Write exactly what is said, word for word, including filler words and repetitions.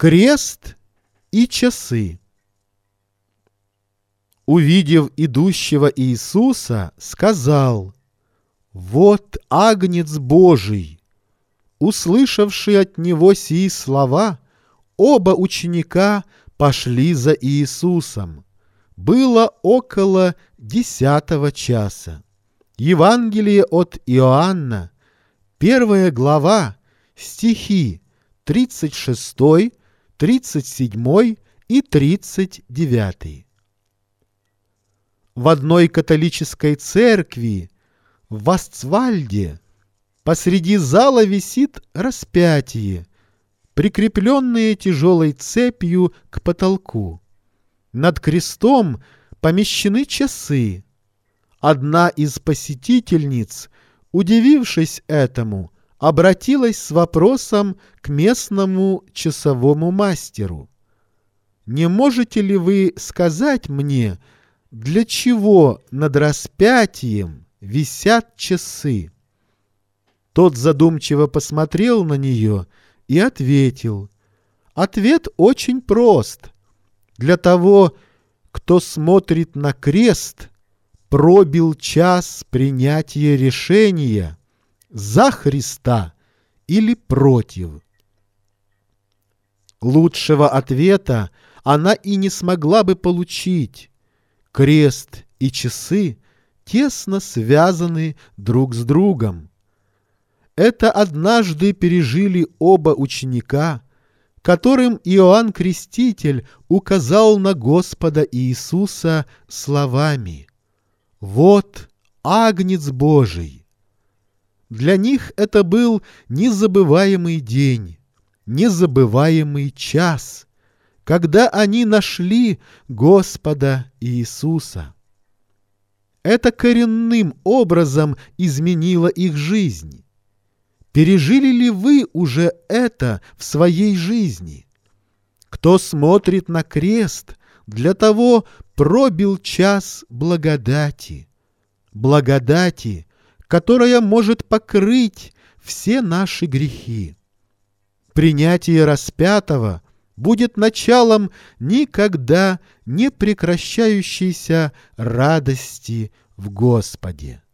Крест и часы. Увидев идущего Иисуса, сказал: «Вот Агнец Божий». Услышавши от него сии слова, оба ученика пошли за Иисусом. Было около десятого часа. Евангелие от Иоанна, первая глава, стихи тридцать шестой, тридцать седьмой и тридцать девятый. В одной католической церкви в Вастцвальде посреди зала висит распятие, прикрепленное тяжелой цепью к потолку. Над крестом помещены часы. Одна из посетительниц, удивившись этому, обратилась с вопросом к местному часовому мастеру: «Не можете ли вы сказать мне, для чего над распятием висят часы?» Тот задумчиво посмотрел на нее и ответил: «Ответ очень прост. Для того, кто смотрит на крест, пробил час принятия решения за Христа или против». Лучшего ответа она и не смогла бы получить. Крест и часы тесно связаны друг с другом. Это однажды пережили оба ученика, которым Иоанн Креститель указал на Господа Иисуса словами: «Вот Агнец Божий». Для них это был незабываемый день, незабываемый час, когда они нашли Господа Иисуса. Это коренным образом изменило их жизнь. Пережили ли вы уже это в своей жизни? Кто смотрит на крест, для того пробил час благодати. Благодати, которая может покрыть все наши грехи. Принятие распятого будет началом никогда не прекращающейся радости в Господе.